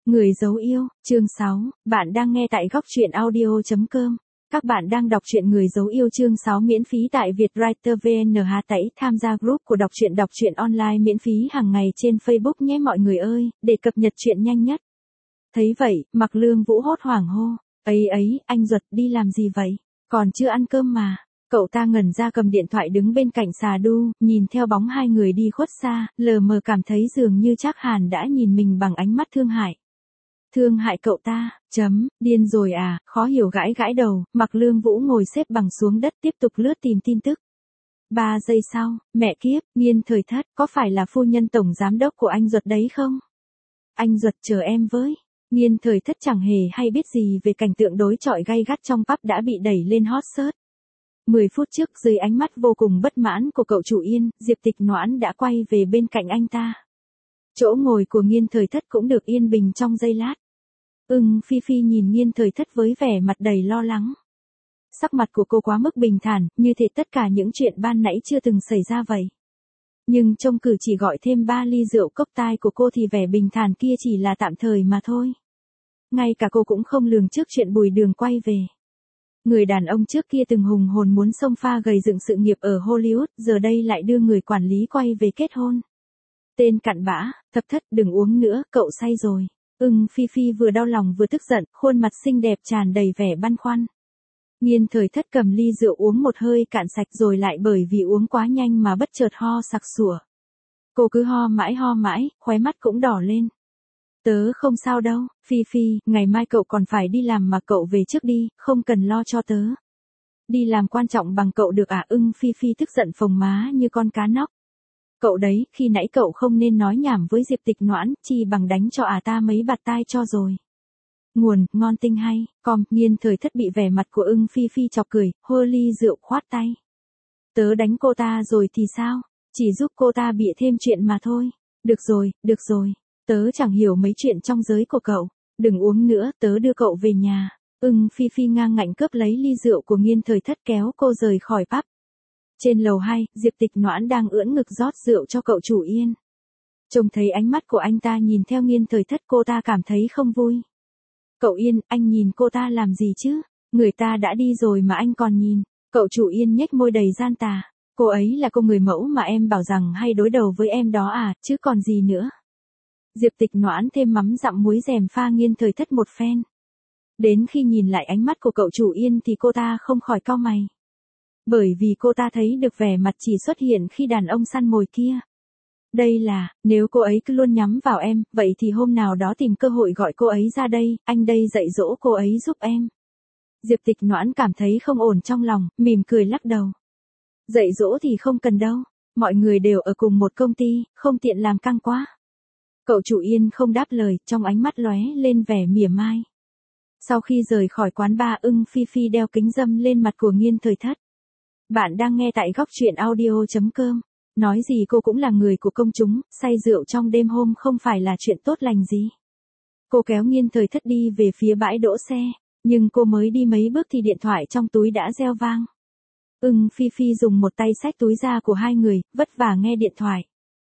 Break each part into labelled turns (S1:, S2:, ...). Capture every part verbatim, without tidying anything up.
S1: Người dấu yêu, chương sáu, bạn đang nghe tại góc truyện audio chấm com. Các bạn đang đọc truyện Người dấu yêu chương sáu miễn phí tại Vietwriter vê en. Hà Tẩy tham gia group của đọc truyện đọc truyện online miễn phí hàng ngày trên Facebook nhé mọi người ơi, để cập nhật truyện nhanh nhất. Thấy vậy, Mạc Lương Vũ hốt hoảng hô, ấy ấy, anh Duật đi làm gì vậy? Còn chưa ăn cơm mà. Cậu ta ngẩn ra cầm điện thoại đứng bên cạnh xà đu, nhìn theo bóng hai người đi khuất xa, lờ mờ cảm thấy dường như Trác Hàn đã nhìn mình bằng ánh mắt thương hại. Thương hại cậu ta, chấm, điên rồi à, khó hiểu gãi gãi đầu, Mạc Lương Vũ ngồi xếp bằng xuống đất tiếp tục lướt tìm tin tức. Ba giây sau, mẹ kiếp, Nghiên Thời Thất, có phải là phu nhân tổng giám đốc của anh Duật đấy không? Anh Duật chờ em với. Nghiên Thời Thất chẳng hề hay biết gì về cảnh tượng đối chọi gay gắt trong pub đã bị đẩy lên hot search. Mười phút trước dưới ánh mắt vô cùng bất mãn của cậu chủ Yên, Diệp Tịch Noãn đã quay về bên cạnh anh ta. Chỗ ngồi của Nghiên Thời Thất cũng được yên bình trong giây lát. Ưng Phi Phi nhìn Nghiên Thời Thất với vẻ mặt đầy lo lắng. Sắc mặt của cô quá mức bình thản, như thể tất cả những chuyện ban nãy chưa từng xảy ra vậy. Nhưng trông cử chỉ gọi thêm ba ly rượu cốc tai của cô thì vẻ bình thản kia chỉ là tạm thời mà thôi. Ngay cả cô cũng không lường trước chuyện Bùi Đường quay về. Người đàn ông trước kia từng hùng hồn muốn xông pha gầy dựng sự nghiệp ở Hollywood, giờ đây lại đưa người quản lý quay về kết hôn. Tên cặn bã, Thập Thất đừng uống nữa, cậu say rồi. Ưng Phi Phi vừa đau lòng vừa tức giận, khuôn mặt xinh đẹp tràn đầy vẻ băn khoăn. Nghiên Thời Thất cầm ly rượu uống một hơi cạn sạch rồi lại bởi vì uống quá nhanh mà bất chợt ho sặc sủa. Cô cứ ho mãi ho mãi, khóe mắt cũng đỏ lên. Tớ không sao đâu, Phi Phi, ngày mai cậu còn phải đi làm mà cậu về trước đi, không cần lo cho tớ. Đi làm quan trọng bằng cậu được à? Ưng Phi Phi tức giận phồng má như con cá nóc. Cậu đấy, khi nãy cậu không nên nói nhảm với Diệp Tịch Noãn, chi bằng đánh cho à ta mấy bạt tai cho rồi. Nguồn, ngon tinh hay, com, Nghiên Thời Thất bị vẻ mặt của Ưng Phi Phi chọc cười, hơ ly rượu khoát tay. Tớ đánh cô ta rồi thì sao? Chỉ giúp cô ta bịa thêm chuyện mà thôi. Được rồi, được rồi, tớ chẳng hiểu mấy chuyện trong giới của cậu. Đừng uống nữa, tớ đưa cậu về nhà. Ưng Phi Phi ngang ngạnh cướp lấy ly rượu của Nghiên Thời Thất kéo cô rời khỏi pub. Trên lầu hai, Diệp Tịch Noãn đang ưỡn ngực rót rượu cho cậu chủ Yên. Trông thấy ánh mắt của anh ta nhìn theo Nghiên Thời Thất, cô ta cảm thấy không vui. Cậu Yên, anh nhìn cô ta làm gì chứ? Người ta đã đi rồi mà anh còn nhìn. Cậu chủ Yên nhếch môi đầy gian tà. Cô ấy là cô người mẫu mà em bảo rằng hay đối đầu với em đó à, chứ còn gì nữa. Diệp Tịch Noãn thêm mắm dặm muối rèm pha Nghiên Thời Thất một phen. Đến khi nhìn lại ánh mắt của cậu chủ Yên thì cô ta không khỏi cau mày. Bởi vì cô ta thấy được vẻ mặt chỉ xuất hiện khi đàn ông săn mồi kia. Đây là, nếu cô ấy cứ luôn nhắm vào em, vậy thì hôm nào đó tìm cơ hội gọi cô ấy ra đây, anh đây dạy dỗ cô ấy giúp em. Diệp Tịch Noãn cảm thấy không ổn trong lòng, mỉm cười lắc đầu. Dạy dỗ thì không cần đâu, mọi người đều ở cùng một công ty, không tiện làm căng quá. Cậu chủ Yên không đáp lời, trong ánh mắt lóe lên vẻ mỉa mai. Sau khi rời khỏi quán bar, Ưng Phi Phi đeo kính râm lên mặt của Nghiên Thời Thất. Bạn đang nghe tại góc truyện audio chấm com. Nói gì cô cũng là người của công chúng, say rượu trong đêm hôm không phải là chuyện tốt lành gì. Cô kéo Nghiên Thời Thất đi về phía bãi đỗ xe, nhưng cô mới đi mấy bước thì điện thoại trong túi đã reo vang. Ưng Phi Phi dùng một tay xách túi ra của hai người, vất vả nghe điện thoại.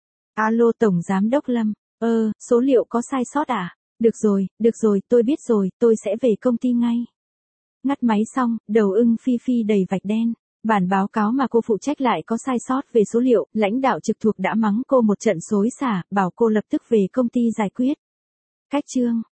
S1: Alo Tổng Giám Đốc Lâm, ơ, số liệu có sai sót à? Được rồi, được rồi, tôi biết rồi, tôi sẽ về công ty ngay. Ngắt máy xong, đầu Ưng Phi Phi đầy vạch đen. Bản báo cáo mà cô phụ trách lại có sai sót về số liệu, lãnh đạo trực thuộc đã mắng cô một trận xối xả, bảo cô lập tức về công ty giải quyết. Cách chương.